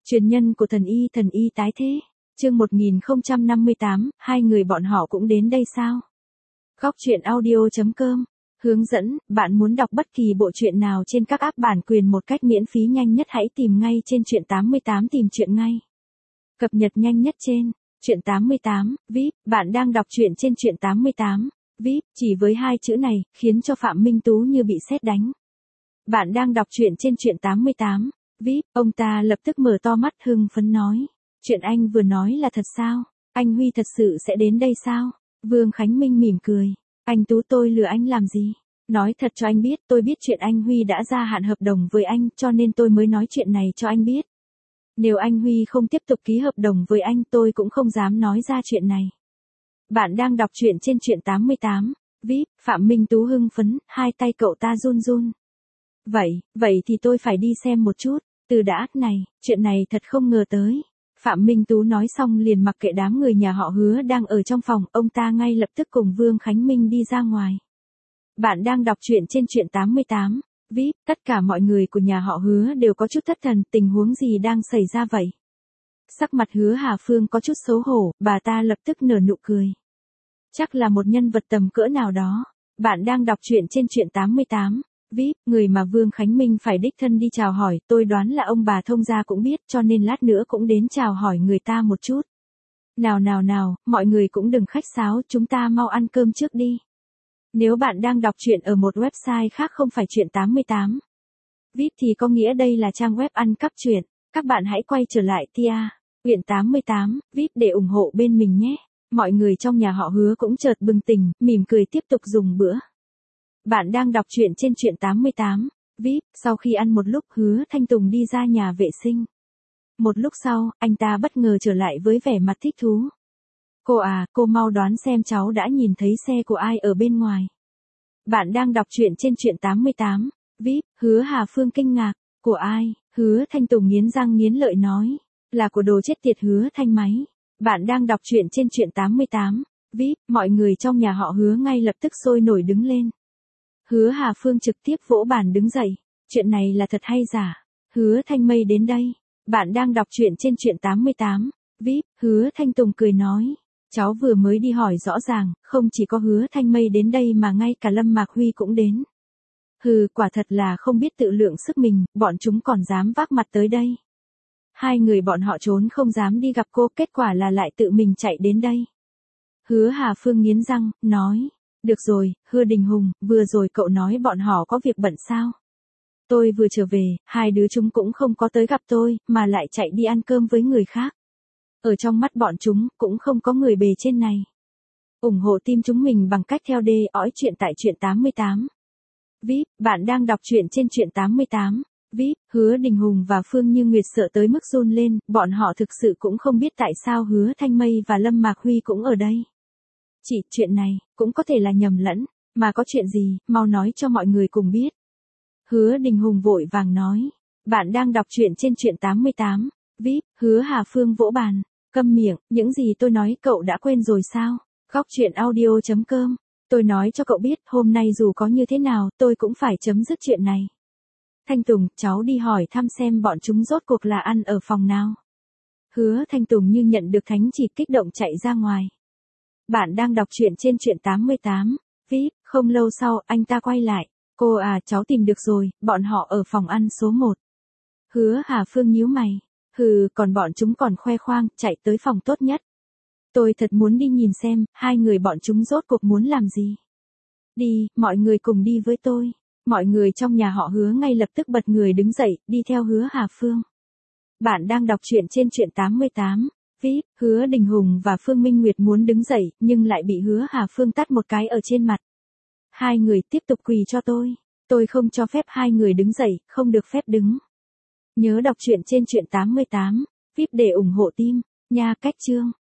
Truyền nhân của thần y tái thế. Chương 1058, hai người bọn họ cũng đến đây sao? Góc truyện audio.com. Hướng dẫn, bạn muốn đọc bất kỳ bộ truyện nào trên các app bản quyền một cách miễn phí nhanh nhất hãy tìm ngay trên truyện 88 tìm truyện ngay. Cập nhật nhanh nhất trên truyện 88, VIP, bạn đang đọc truyện trên truyện 88, VIP, chỉ với hai chữ này, khiến cho Phạm Minh Tú như bị sét đánh. Bạn đang đọc truyện trên truyện 88, VIP, ông ta lập tức mở to mắt hưng phấn nói. Chuyện anh vừa nói là thật sao? Anh Huy thật sự sẽ đến đây sao? Vương Khánh Minh mỉm cười. Anh Tú tôi lừa anh làm gì? Nói thật cho anh biết, tôi biết chuyện anh Huy đã gia hạn hợp đồng với anh cho nên tôi mới nói chuyện này cho anh biết. Nếu anh Huy không tiếp tục ký hợp đồng với anh tôi cũng không dám nói ra chuyện này. Bạn đang đọc truyện trên truyện 88, VIP, Phạm Minh Tú hưng phấn, hai tay cậu ta run run. Vậy thì tôi phải đi xem một chút, từ đã, này, chuyện này thật không ngờ tới. Phạm Minh Tú nói xong liền mặc kệ đám người nhà họ Hứa đang ở trong phòng, ông ta ngay lập tức cùng Vương Khánh Minh đi ra ngoài. Bạn đang đọc truyện trên truyện 88, VIP, tất cả mọi người của nhà họ Hứa đều có chút thất thần, tình huống gì đang xảy ra vậy? Sắc mặt Hứa Hà Phương có chút xấu hổ, bà ta lập tức nở nụ cười. Chắc là một nhân vật tầm cỡ nào đó. Bạn đang đọc truyện trên truyện 88. VIP, người mà Vương Khánh Minh phải đích thân đi chào hỏi, tôi đoán là ông bà thông gia cũng biết cho nên lát nữa cũng đến chào hỏi người ta một chút. Nào, mọi người cũng đừng khách sáo, chúng ta mau ăn cơm trước đi. Nếu bạn đang đọc truyện ở một website khác không phải truyện 88 VIP thì có nghĩa đây là trang web ăn cắp truyện, các bạn hãy quay trở lại truyện 88 VIP để ủng hộ bên mình nhé. Mọi người trong nhà họ Hứa cũng chợt bừng tỉnh, mỉm cười tiếp tục dùng bữa. Bạn đang đọc truyện trên truyện 88, VIP, sau khi ăn một lúc Hứa Thanh Tùng đi ra nhà vệ sinh. Một lúc sau, anh ta bất ngờ trở lại với vẻ mặt thích thú. Cô mau đoán xem cháu đã nhìn thấy xe của ai ở bên ngoài. Bạn đang đọc truyện trên truyện 88, VIP, Hứa Hà Phương kinh ngạc, của ai? Hứa Thanh Tùng nghiến răng nghiến lợi nói, là của đồ chết tiệt Hứa Thanh Máy. Bạn đang đọc truyện trên truyện 88, VIP, mọi người trong nhà họ Hứa ngay lập tức sôi nổi đứng lên. Hứa Hà Phương trực tiếp vỗ bàn đứng dậy, chuyện này là thật hay giả? Hứa Thanh Mây đến đây. Bạn đang đọc truyện trên truyện 88, VIP, Hứa Thanh Tùng cười nói, cháu vừa mới đi hỏi rõ ràng, không chỉ có Hứa Thanh Mây đến đây mà ngay cả Lâm Mạc Huy cũng đến. Quả thật là không biết tự lượng sức mình, bọn chúng còn dám vác mặt tới đây. Hai người bọn họ trốn không dám đi gặp cô, kết quả là lại tự mình chạy đến đây. Hứa Hà Phương nghiến răng, nói, được rồi, Hứa Đình Hùng, vừa rồi cậu nói bọn họ có việc bận sao? Tôi vừa trở về, hai đứa chúng cũng không có tới gặp tôi, mà lại chạy đi ăn cơm với người khác. Ở trong mắt bọn chúng, cũng không có người bề trên này. Ủng hộ team chúng mình bằng cách theo dõi truyện tại truyện 88. VIP, bạn đang đọc truyện trên truyện 88. VIP, Hứa Đình Hùng và Phương Như Nguyệt sợ tới mức run lên, bọn họ thực sự cũng không biết tại sao Hứa Thanh Mây và Lâm Mạc Huy cũng ở đây. Chuyện này, cũng có thể là nhầm lẫn, mà có chuyện gì, mau nói cho mọi người cùng biết. Hứa Đình Hùng vội vàng nói, bạn đang đọc truyện trên truyện 88, VIP, Hứa Hà Phương vỗ bàn, câm miệng, những gì tôi nói cậu đã quên rồi sao? Góc truyện audio.com, tôi nói cho cậu biết, hôm nay dù có như thế nào, tôi cũng phải chấm dứt chuyện này. Thanh Tùng, cháu đi hỏi thăm xem bọn chúng rốt cuộc là ăn ở phòng nào. Hứa Thanh Tùng như nhận được thánh chỉ kích động chạy ra ngoài. Bạn đang đọc truyện trên truyện 88, VIP, không lâu sau, anh ta quay lại. Cháu tìm được rồi, bọn họ ở phòng ăn số 1. Hứa Hà Phương nhíu mày. Còn bọn chúng còn khoe khoang, chạy tới phòng tốt nhất. Tôi thật muốn đi nhìn xem, hai người bọn chúng rốt cuộc muốn làm gì. Đi, mọi người cùng đi với tôi. Mọi người trong nhà họ Hứa ngay lập tức bật người đứng dậy, đi theo Hứa Hà Phương. Bạn đang đọc truyện trên truyện 88. VIP, Hứa Đình Hùng và Phương Minh Nguyệt muốn đứng dậy, nhưng lại bị Hứa Hà Phương tát một cái ở trên mặt. Hai người tiếp tục quỳ cho tôi. Tôi không cho phép hai người đứng dậy, không được phép đứng. Nhớ đọc truyện trên truyện 88, VIP để ủng hộ team, nha. Cách chương.